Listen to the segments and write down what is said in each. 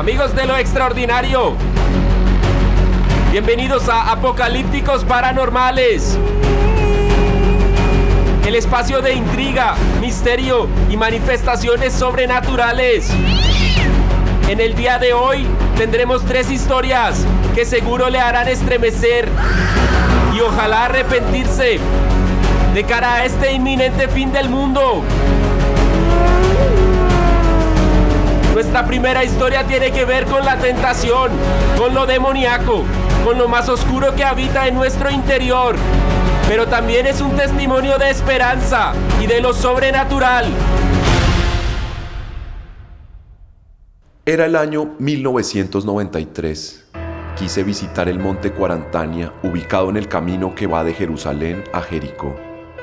Amigos de lo extraordinario, bienvenidos a Apocalípticos Paranormales, el espacio de intriga, misterio y manifestaciones sobrenaturales. En el día de hoy tendremos 3 historias que seguro le harán estremecer y ojalá arrepentirse de cara a este inminente fin del mundo. Nuestra primera historia tiene que ver con la tentación, con lo demoníaco, con lo más oscuro que habita en nuestro interior. Pero también es un testimonio de esperanza y de lo sobrenatural. Era el año 1993. Quise visitar el monte Cuarantania, ubicado en el camino que va de Jerusalén a Jericó.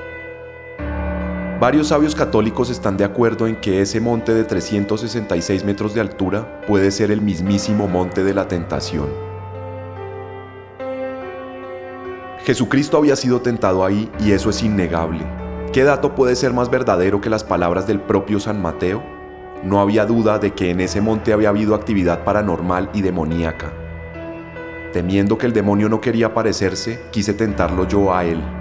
Varios sabios católicos están de acuerdo en que ese monte de 366 metros de altura puede ser el mismísimo monte de la tentación. Jesucristo había sido tentado ahí y eso es innegable. ¿Qué dato puede ser más verdadero que las palabras del propio San Mateo? No había duda de que en ese monte había habido actividad paranormal y demoníaca. Temiendo que el demonio no quería aparecerse, quise tentarlo yo a él.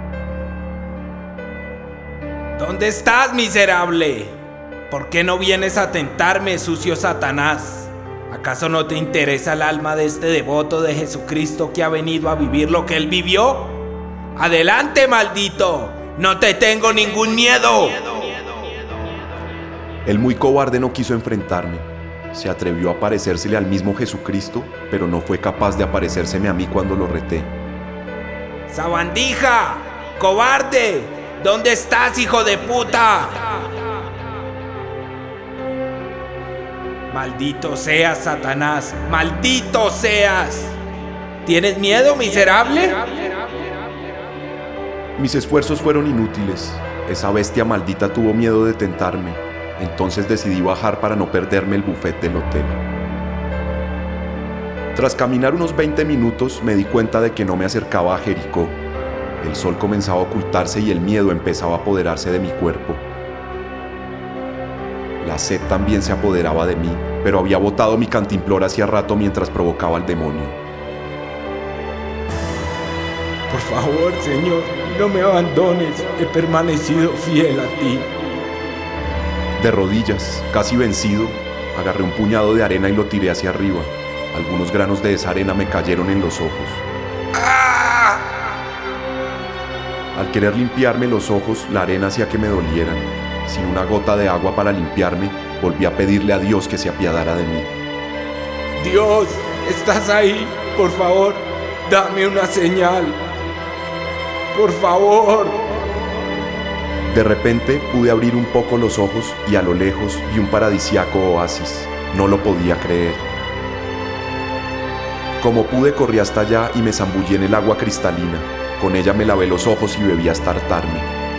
¿Dónde estás, miserable? ¿Por qué no vienes a tentarme, sucio Satanás? ¿Acaso no te interesa el alma de este devoto de Jesucristo que ha venido a vivir lo que él vivió? ¡Adelante, maldito! ¡No te tengo ningún miedo! El muy cobarde no quiso enfrentarme. Se atrevió a parecérsele al mismo Jesucristo, pero no fue capaz de aparecérseme a mí cuando lo reté. ¡Sabandija! ¡Cobarde! ¿Dónde estás, hijo de puta? ¡Maldito seas, Satanás! ¡Maldito seas! ¿Tienes miedo, miserable? Mis esfuerzos fueron inútiles. Esa bestia maldita tuvo miedo de tentarme. Entonces decidí bajar para no perderme el buffet del hotel. Tras caminar unos 20 minutos me di cuenta de que no me acercaba a Jericó. El sol comenzaba a ocultarse y el miedo empezaba a apoderarse de mi cuerpo. La sed también se apoderaba de mí, pero había botado mi cantimplora hacía rato mientras provocaba al demonio. Por favor, Señor, no me abandones. He permanecido fiel a ti. De rodillas, casi vencido, agarré un puñado de arena y lo tiré hacia arriba. Algunos granos de esa arena me cayeron en los ojos. Al querer limpiarme los ojos, la arena hacía que me dolieran. Sin una gota de agua para limpiarme, volví a pedirle a Dios que se apiadara de mí. Dios, ¿estás ahí? Por favor, dame una señal. Por favor. De repente pude abrir un poco los ojos y a lo lejos vi un paradisíaco oasis. No lo podía creer. Como pude, corrí hasta allá y me zambullí en el agua cristalina. Con ella me lavé los ojos y bebí hasta hartarme.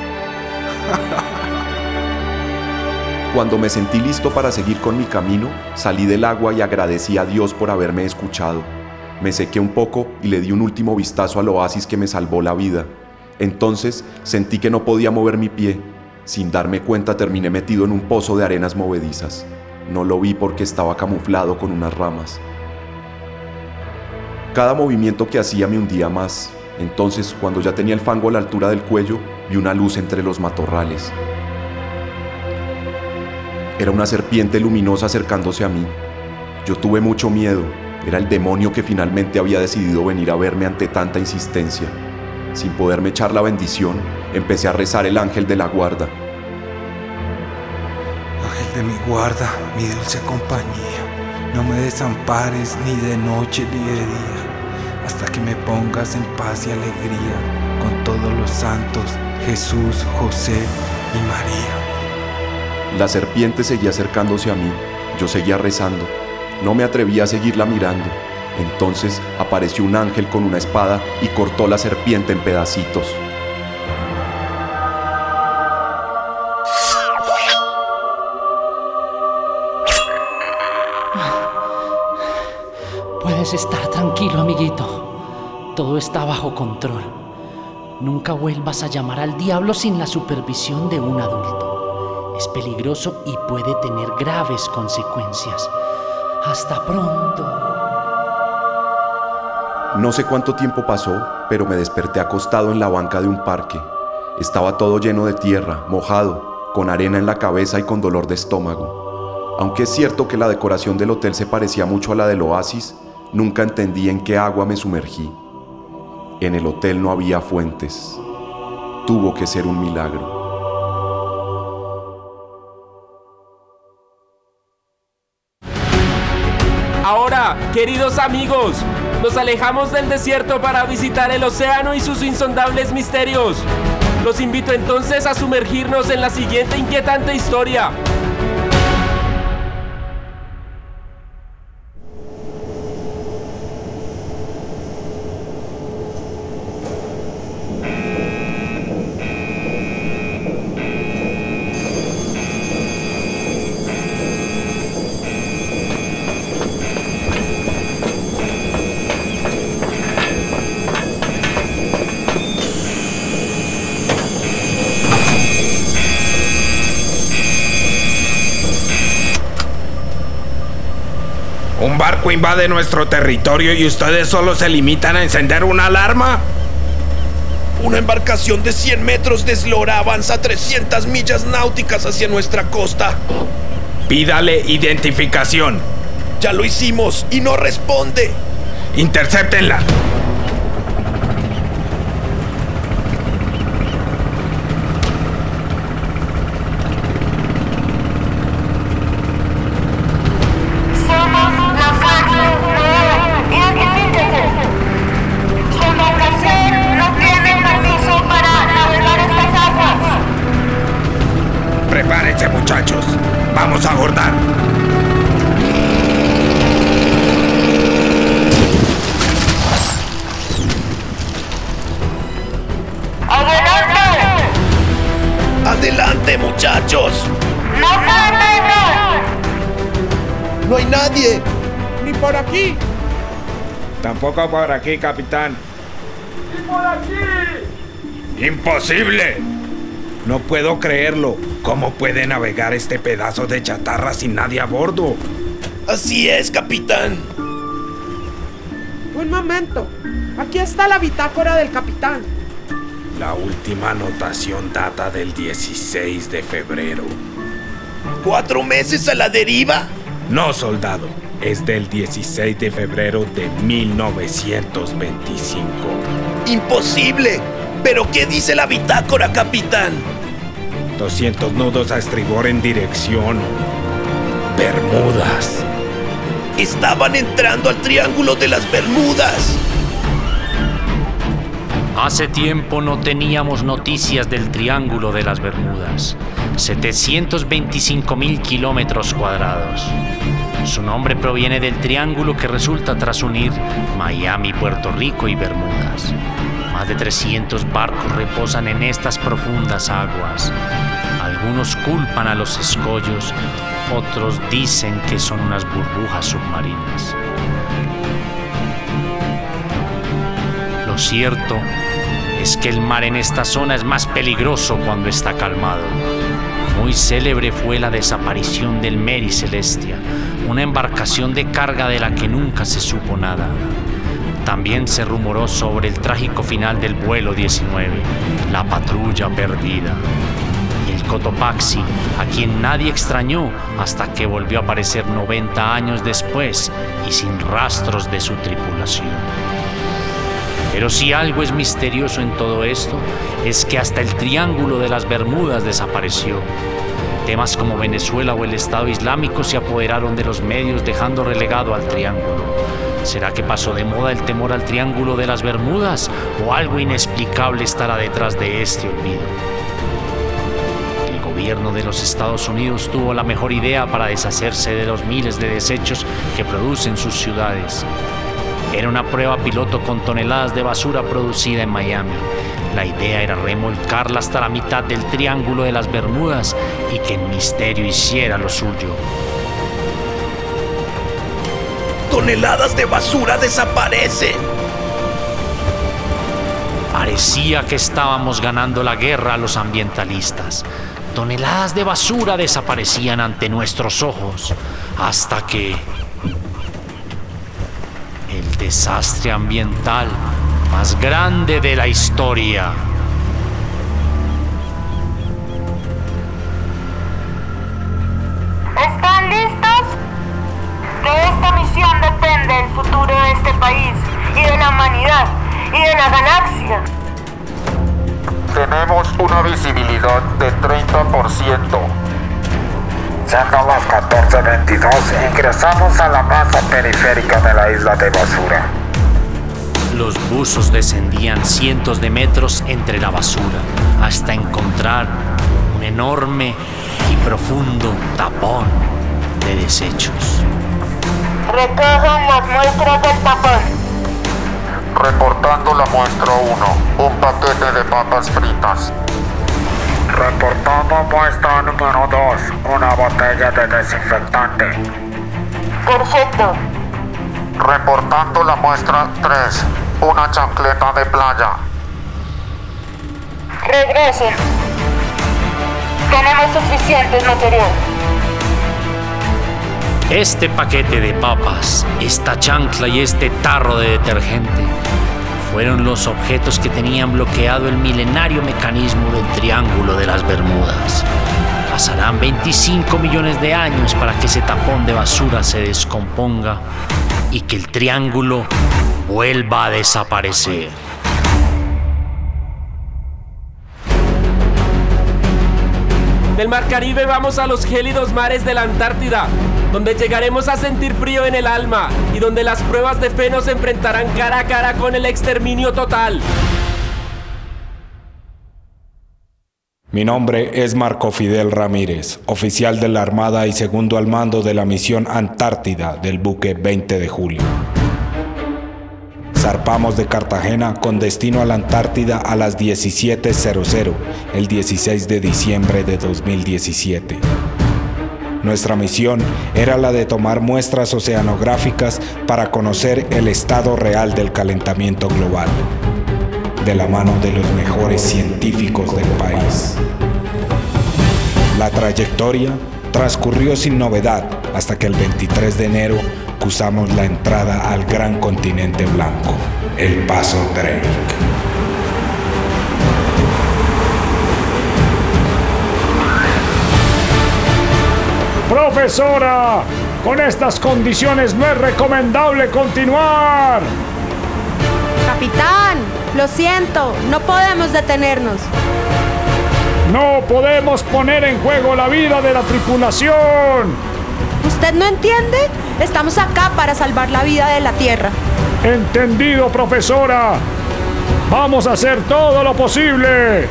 Cuando me sentí listo para seguir con mi camino, salí del agua y agradecí a Dios por haberme escuchado. Me sequé un poco y le di un último vistazo al oasis que me salvó la vida. Entonces sentí que no podía mover mi pie. Sin darme cuenta terminé metido en un pozo de arenas movedizas. No lo vi porque estaba camuflado con unas ramas. Cada movimiento que hacía me hundía más. Entonces, cuando ya tenía el fango a la altura del cuello, vi una luz entre los matorrales. Era una serpiente luminosa acercándose a mí. Yo tuve mucho miedo. Era el demonio que finalmente había decidido venir a verme ante tanta insistencia. Sin poderme echar la bendición, empecé a rezar el ángel de la guarda. Ángel de mi guarda, mi dulce compañía, no me desampares ni de noche ni de día, hasta que me pongas en paz y alegría con todos los santos, Jesús, José y María. La serpiente seguía acercándose a mí. Yo seguía rezando. No me atrevía a seguirla mirando. Entonces apareció un ángel con una espada y cortó la serpiente en pedacitos. Puedes estar tranquilo, amiguito. Todo está bajo control. Nunca vuelvas a llamar al diablo sin la supervisión de un adulto. Es peligroso y puede tener graves consecuencias. Hasta pronto. No sé cuánto tiempo pasó, pero me desperté acostado en la banca de un parque. Estaba todo lleno de tierra, mojado, con arena en la cabeza y con dolor de estómago. Aunque es cierto que la decoración del hotel se parecía mucho a la del oasis, nunca entendí en qué agua me sumergí. En el hotel no había fuentes. Tuvo que ser un milagro. Ahora, queridos amigos, nos alejamos del desierto para visitar el océano y sus insondables misterios. Los invito entonces a sumergirnos en la siguiente inquietante historia. ¿Un barco invade nuestro territorio y ustedes solo se limitan a encender una alarma? Una embarcación de 100 metros de eslora avanza 300 millas náuticas hacia nuestra costa. Pídale identificación. Ya lo hicimos y no responde. Intercéptenla. Prepárense, muchachos. Vamos a abordar. ¡Adelante! ¡Adelante, muchachos! ¡No se detengan! ¡No hay nadie! ¡Ni por aquí! Tampoco por aquí, capitán. ¡Y por aquí! ¡Imposible! No puedo creerlo. ¿Cómo puede navegar este pedazo de chatarra sin nadie a bordo? Así es, capitán. Un momento. Aquí está la bitácora del capitán. La última anotación data del 16 de febrero. 4 meses a la deriva. No, soldado. Es del 16 de febrero de 1925. Imposible. ¿Pero qué dice la bitácora, capitán? 200 nudos a estribor en dirección Bermudas. Estaban entrando al Triángulo de las Bermudas. Hace tiempo no teníamos noticias del Triángulo de las Bermudas. 725.000 kilómetros cuadrados. Su nombre proviene del triángulo que resulta tras unir Miami, Puerto Rico y Bermudas. Más de 300 barcos reposan en estas profundas aguas. Algunos culpan a los escollos, otros dicen que son unas burbujas submarinas. Lo cierto es que el mar en esta zona es más peligroso cuando está calmado. Muy célebre fue la desaparición del Mary Celestia, una embarcación de carga de la que nunca se supo nada. También se rumoró sobre el trágico final del vuelo 19, la patrulla perdida. Y el Cotopaxi, a quien nadie extrañó hasta que volvió a aparecer 90 años después y sin rastros de su tripulación. Pero si algo es misterioso en todo esto, es que hasta el Triángulo de las Bermudas desapareció. Temas como Venezuela o el Estado Islámico se apoderaron de los medios, dejando relegado al Triángulo. ¿Será que pasó de moda el temor al Triángulo de las Bermudas o algo inexplicable estará detrás de este olvido? El gobierno de los Estados Unidos tuvo la mejor idea para deshacerse de los miles de desechos que producen sus ciudades. Era una prueba piloto con toneladas de basura producida en Miami. La idea era remolcarla hasta la mitad del Triángulo de las Bermudas y que el misterio hiciera lo suyo. toneladas de basura desaparecen. Parecía que estábamos ganando la guerra a los ambientalistas. Toneladas de basura desaparecían ante nuestros ojos, hasta que... El desastre ambiental más grande de la historia. ¿Están listos? De esta misión depende el futuro de este país y de la humanidad y de la galaxia. Tenemos una visibilidad de 30%. Siendo las 14:22, ingresamos a la masa periférica de la isla de basura. Los buzos descendían cientos de metros entre la basura hasta encontrar un enorme y profundo tapón de desechos. Recojan las muestras del tapón. Reportando la muestra 1, un paquete de papas fritas. Reportando muestra número 2, una botella de desinfectante. Perfecto. Reportando la muestra 3, una chancleta de playa. Regresen. Tenemos suficiente material. Este paquete de papas, esta chancla y este tarro de detergente fueron los objetos que tenían bloqueado el milenario mecanismo del Triángulo de las Bermudas. Pasarán 25 millones de años para que ese tapón de basura se descomponga y que el triángulo vuelva a desaparecer. Del Mar Caribe vamos a los gélidos mares de la Antártida, donde llegaremos a sentir frío en el alma y donde las pruebas de fe nos enfrentarán cara a cara con el exterminio total. Mi nombre es Marco Fidel Ramírez, oficial de la Armada y segundo al mando de la misión Antártida del buque 20 de julio. Zarpamos de Cartagena con destino a la Antártida a las 17:00, el 16 de diciembre de 2017. Nuestra misión era la de tomar muestras oceanográficas para conocer el estado real del calentamiento global, de la mano de los mejores científicos del país. La trayectoria transcurrió sin novedad hasta que el 23 de enero cruzamos la entrada al gran continente blanco, el Paso Drake. ¡Profesora! Con estas condiciones no es recomendable continuar. Capitán, lo siento, no podemos detenernos. No podemos poner en juego la vida de la tripulación. ¿Usted no entiende? Estamos acá para salvar la vida de la Tierra. Entendido, profesora. Vamos a hacer todo lo posible.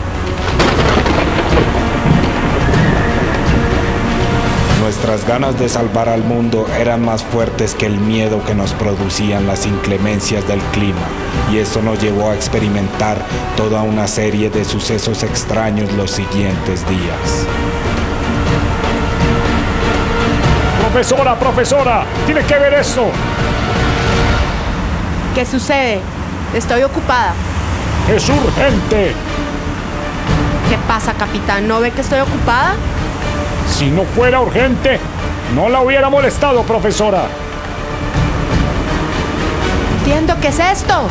Nuestras ganas de salvar al mundo eran más fuertes que el miedo que nos producían las inclemencias del clima, y eso nos llevó a experimentar toda una serie de sucesos extraños los siguientes días. Profesora, tiene que ver esto. ¿Qué sucede? Estoy ocupada. Es urgente. ¿Qué pasa, capitán? ¿No ve que estoy ocupada? Si no fuera urgente, no la hubiera molestado, profesora. Entiendo, ¿qué es esto?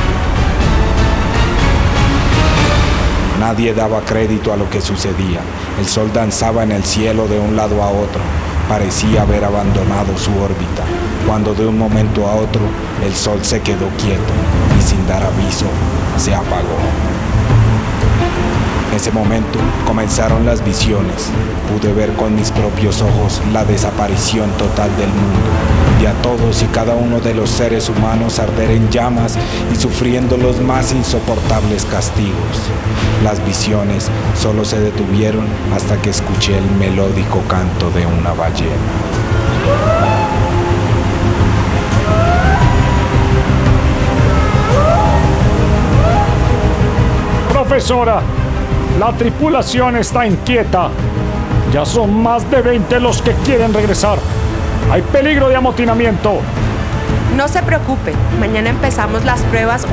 Nadie daba crédito a lo que sucedía. El sol danzaba en el cielo de un lado a otro. Parecía haber abandonado su órbita, cuando de un momento a otro el sol se quedó quieto y sin dar aviso se apagó. En ese momento comenzaron las visiones. Pude ver con mis propios ojos la desaparición total del mundo y a todos y cada uno de los seres humanos arder en llamas y sufriendo los más insoportables castigos. Las visiones solo se detuvieron hasta que escuché el melódico canto de una ballena. Profesora, la tripulación está inquieta. Ya son más de 20 los que quieren regresar. Hay peligro de amotinamiento. No se preocupe, mañana empezamos las pruebas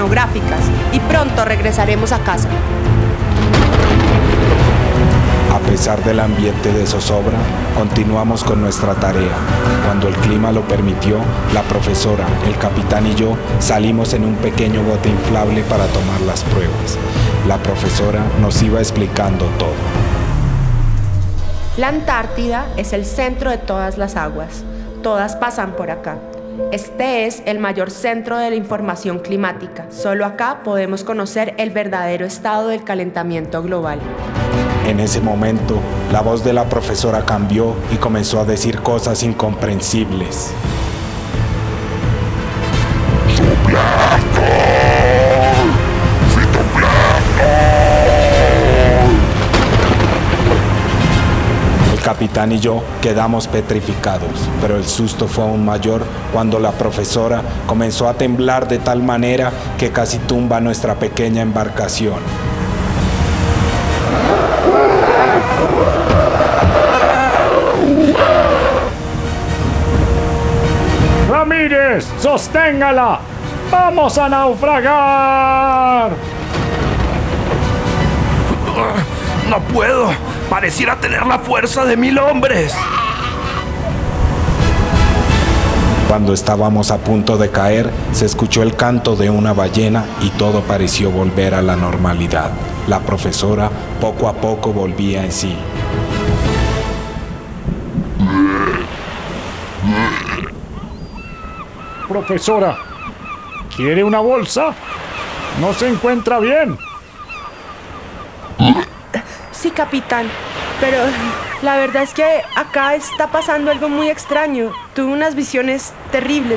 oceanográficas y pronto regresaremos a casa. A pesar del ambiente de zozobra, continuamos con nuestra tarea. Cuando el clima lo permitió, la profesora, el capitán y yo salimos en un pequeño bote inflable para tomar las pruebas. La profesora nos iba explicando todo. La Antártida es el centro de todas las aguas. Todas pasan por acá. Este es el mayor centro de la información climática. Solo acá podemos conocer el verdadero estado del calentamiento global. En ese momento, la voz de la profesora cambió y comenzó a decir cosas incomprensibles. El capitán y yo quedamos petrificados, pero el susto fue aún mayor cuando la profesora comenzó a temblar de tal manera que casi tumba nuestra pequeña embarcación. ¡Ramírez, sosténgala! ¡Vamos a naufragar! No puedo. Pareciera tener la fuerza de 1000 hombres. Cuando estábamos a punto de caer, se escuchó el canto de una ballena y todo pareció volver a la normalidad. La profesora poco a poco volvía en sí. Profesora, ¿quiere una bolsa? ¿No se encuentra bien? Sí, capitán, pero la verdad es que acá está pasando algo muy extraño. Tuve unas visiones terribles.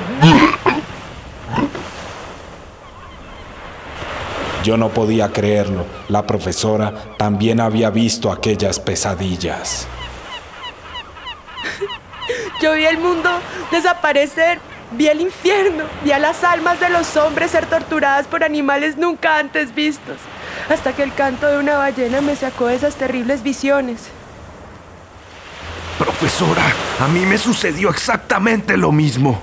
Yo no podía creerlo. La profesora también había visto aquellas pesadillas. Yo vi el mundo desaparecer, vi el infierno, vi a las almas de los hombres ser torturadas por animales nunca antes vistos, hasta que el canto de una ballena me sacó de esas terribles visiones. Profesora, a mí me sucedió exactamente lo mismo.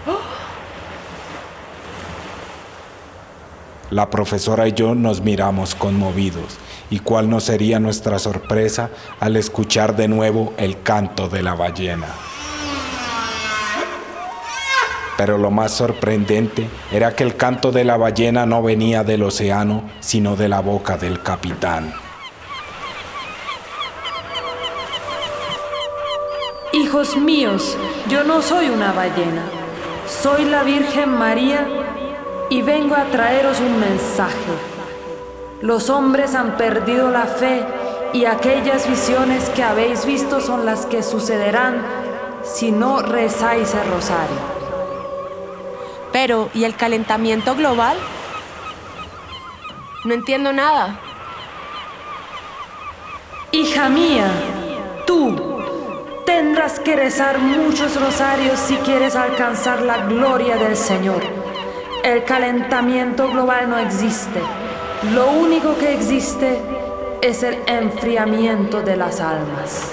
La profesora y yo nos miramos conmovidos, y cuál no sería nuestra sorpresa al escuchar de nuevo el canto de la ballena. Pero lo más sorprendente era que el canto de la ballena no venía del océano, sino de la boca del capitán. Hijos míos, yo no soy una ballena, soy la Virgen María y vengo a traeros un mensaje. Los hombres han perdido la fe y aquellas visiones que habéis visto son las que sucederán si no rezáis el rosario. Pero, ¿y el calentamiento global? No entiendo nada. Hija mía, tú tendrás que rezar muchos rosarios si quieres alcanzar la gloria del Señor. El calentamiento global no existe. Lo único que existe es el enfriamiento de las almas.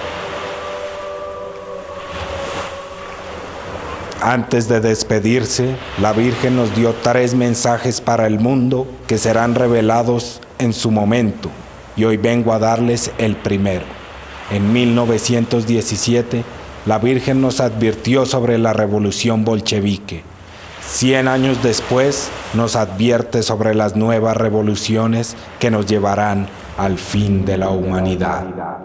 Antes de despedirse, la Virgen nos dio 3 mensajes para el mundo que serán revelados en su momento, y hoy vengo a darles el primero. En 1917, la Virgen nos advirtió sobre la revolución bolchevique. 100 años después, nos advierte sobre las nuevas revoluciones que nos llevarán al fin de la humanidad.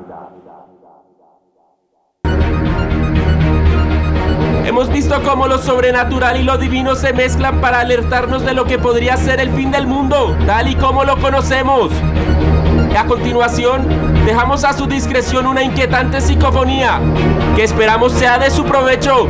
Hemos visto cómo lo sobrenatural y lo divino se mezclan para alertarnos de lo que podría ser el fin del mundo, tal y como lo conocemos. A continuación, dejamos a su discreción una inquietante psicofonía, que esperamos sea de su provecho.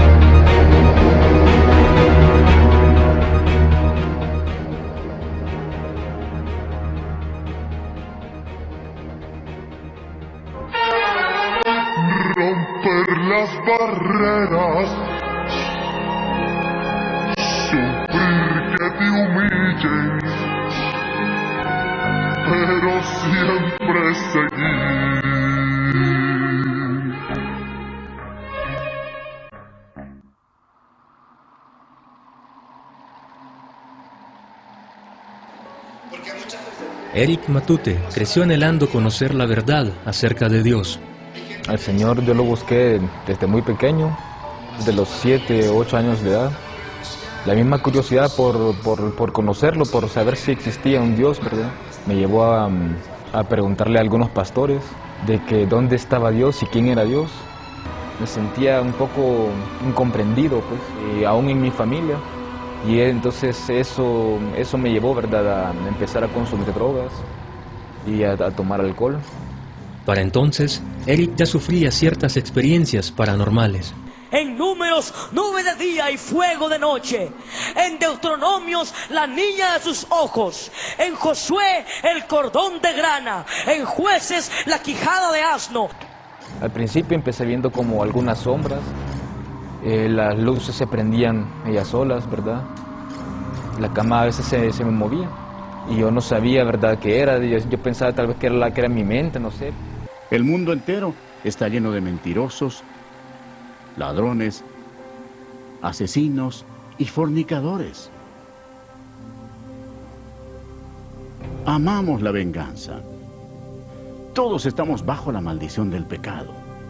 Romper las barreras, sufrir que te humillen, pero siempre seguir. Eric Matute creció anhelando conocer la verdad acerca de Dios. Al Señor yo lo busqué desde muy pequeño, de los 7 o 8 años de edad. La misma curiosidad por conocerlo, por saber si existía un Dios, ¿verdad? Me llevó a preguntarle a algunos pastores de que dónde estaba Dios y quién era Dios. Me sentía un poco incomprendido, pues, aún en mi familia. Y entonces eso me llevó, ¿verdad?, a empezar a consumir drogas y a tomar alcohol. Para entonces, Eric ya sufría ciertas experiencias paranormales. En Números, nube de día y fuego de noche. En Deuteronomios, la niña de sus ojos. En Josué, el cordón de grana. En Jueces, la quijada de asno. Al principio empecé viendo como algunas sombras. Las luces se prendían ellas solas, ¿verdad? La cama a veces se me movía. Y yo no sabía, ¿verdad?, qué era. Yo pensaba tal vez que era mi mente, no sé. El mundo entero está lleno de mentirosos, ladrones, asesinos y fornicadores. Amamos la venganza. Todos estamos bajo la maldición del pecado.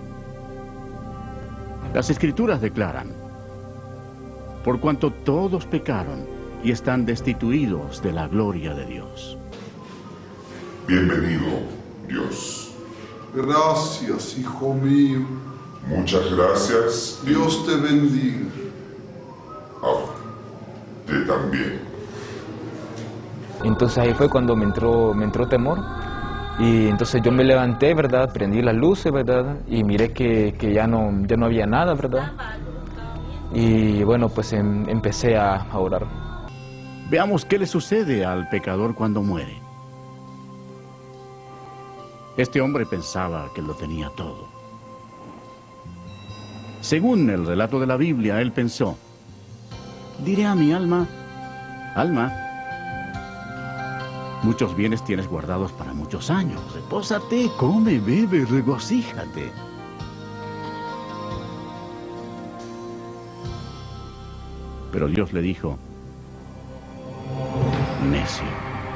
Las Escrituras declaran: por cuanto todos pecaron y están destituidos de la gloria de Dios. Bienvenido, Dios. Gracias, hijo mío. Muchas gracias. Dios te bendiga. Te también. Entonces ahí fue cuando me entró temor. Y entonces yo me levanté, ¿verdad? Prendí las luces, ¿verdad? Y miré que ya no había nada, ¿verdad? Y bueno, pues empecé a orar. Veamos qué le sucede al pecador cuando muere. Este hombre pensaba que lo tenía todo. Según el relato de la Biblia, él pensó: diré a mi alma, alma, muchos bienes tienes guardados para muchos años. Repósate, come, bebe, regocíjate. Pero Dios le dijo: necio,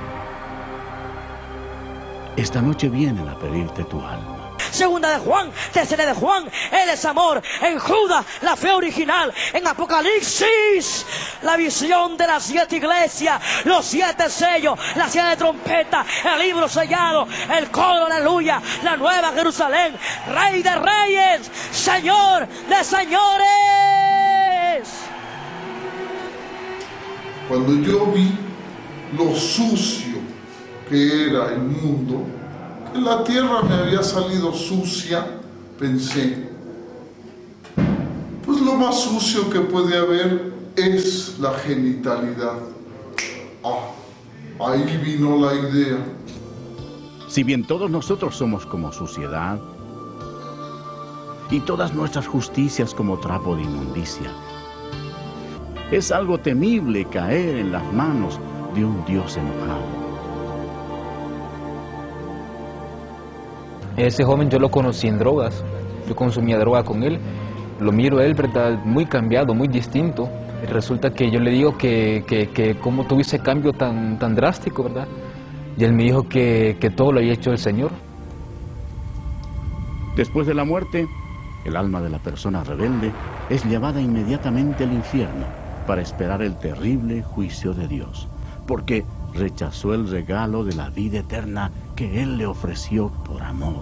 esta noche vienen a pedirte tu alma. Segunda de Juan, tercera de Juan, Él es amor. En Judas, la fe original. En Apocalipsis, la visión de las 7 iglesias, los 7 sellos, las 7 trompetas, el libro sellado, el coro, aleluya, la nueva Jerusalén, Rey de reyes, Señor de señores. Cuando yo vi lo sucio que era el mundo, que la tierra me había salido sucia, pensé, pues lo más sucio que puede haber es la genitalidad. Ahí vino la idea. Si bien todos nosotros somos como suciedad, y todas nuestras justicias como trapo de inmundicia, es algo temible caer en las manos de un Dios enojado. Ese joven yo lo conocí en drogas. Yo consumía droga con él. Lo miro a él, ¿verdad?, muy cambiado, muy distinto. Y resulta que yo le digo que cómo tuvo ese cambio tan drástico, ¿verdad? Y él me dijo que todo lo había hecho el Señor. Después de la muerte, el alma de la persona rebelde es llevada inmediatamente al infierno para esperar el terrible juicio de Dios, porque rechazó el regalo de la vida eterna que Él le ofreció por amor.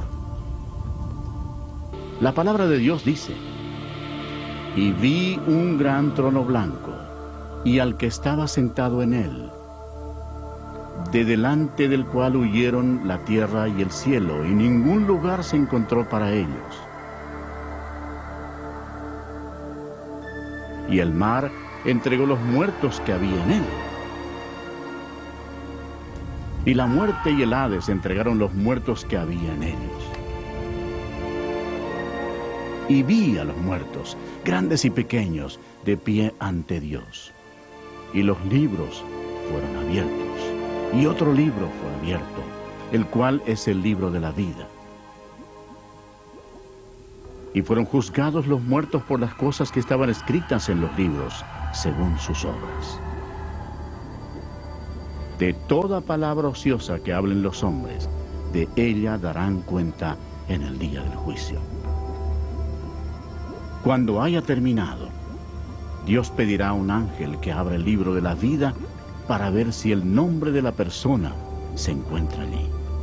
La palabra de Dios dice: y vi un gran trono blanco, y al que estaba sentado en él, de delante del cual huyeron la tierra y el cielo, y ningún lugar se encontró para ellos. Y el mar entregó los muertos que había en él. Y la muerte y el Hades entregaron los muertos que había en ellos. Y vi a los muertos, grandes y pequeños, de pie ante Dios. Y los libros fueron abiertos. Y otro libro fue abierto, el cual es el libro de la vida. Y fueron juzgados los muertos por las cosas que estaban escritas en los libros, según sus obras. De toda palabra ociosa que hablen los hombres, de ella darán cuenta en el día del juicio. Cuando haya terminado, Dios pedirá a un ángel que abra el libro de la vida para ver si el nombre de la persona se encuentra allí.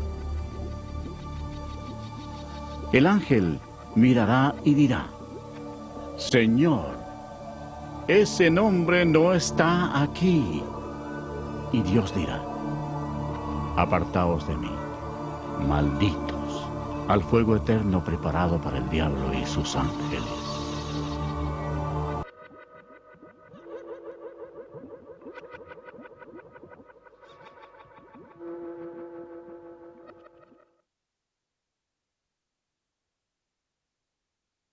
El ángel mirará y dirá: Señor, ese nombre no está aquí. Y Dios dirá: apartaos de mí, malditos, al fuego eterno preparado para el diablo y sus ángeles.